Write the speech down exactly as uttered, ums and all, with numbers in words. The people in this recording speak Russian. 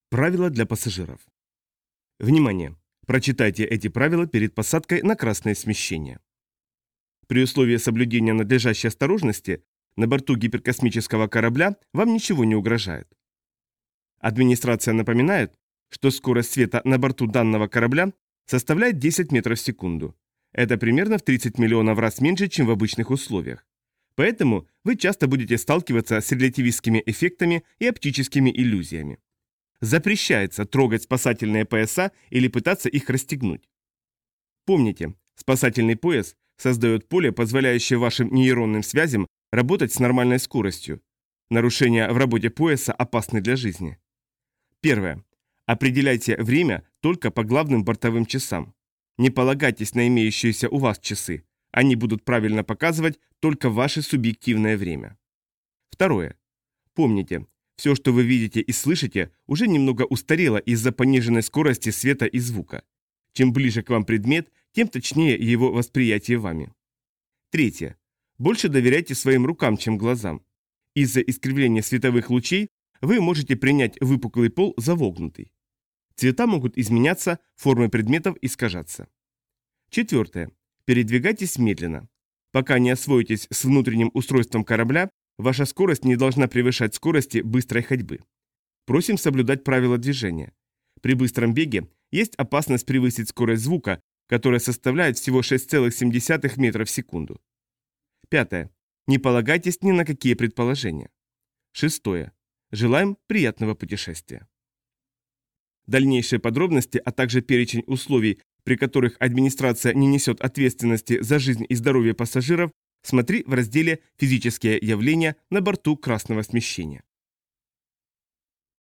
Правила для пассажиров. Внимание! Прочитайте эти правила перед посадкой на красное смещение. При условии соблюдения надлежащей осторожности на борту гиперкосмического корабля вам ничего не угрожает. Администрация напоминает, что скорость света на борту данного корабля составляет десять метров в секунду. Это примерно в тридцать миллионов раз меньше, чем в обычных условиях. Поэтому вы часто будете сталкиваться с релятивистскими эффектами и оптическими иллюзиями. Запрещается трогать спасательные пояса или пытаться их расстегнуть. Помните, спасательный пояс создает поле, позволяющее вашим нейронным связям работать с нормальной скоростью. Нарушения в работе пояса опасны для жизни. Первое. Определяйте время только по главным бортовым часам. Не полагайтесь на имеющиеся у вас часы. Они будут правильно показывать только ваше субъективное время. Второе. Помните, все, что вы видите и слышите, уже немного устарело из-за пониженной скорости света и звука. Чем ближе к вам предмет, тем точнее его восприятие вами. Третье. Больше доверяйте своим рукам, чем глазам. Из-за искривления световых лучей вы можете принять выпуклый пол за вогнутый. Цвета могут изменяться, формы предметов искажаться. Четвертое. Передвигайтесь медленно. Пока не освоитесь с внутренним устройством корабля, ваша скорость не должна превышать скорости быстрой ходьбы. Просим соблюдать правила движения. При быстром беге есть опасность превысить скорость звука, которая составляет всего шесть целых семь десятых метра в секунду. Пятое. Не полагайтесь ни на какие предположения. Шестое. Желаем приятного путешествия. Дальнейшие подробности, а также перечень условий, при которых администрация не несет ответственности за жизнь и здоровье пассажиров, смотри в разделе «Физические явления на борту красного смещения».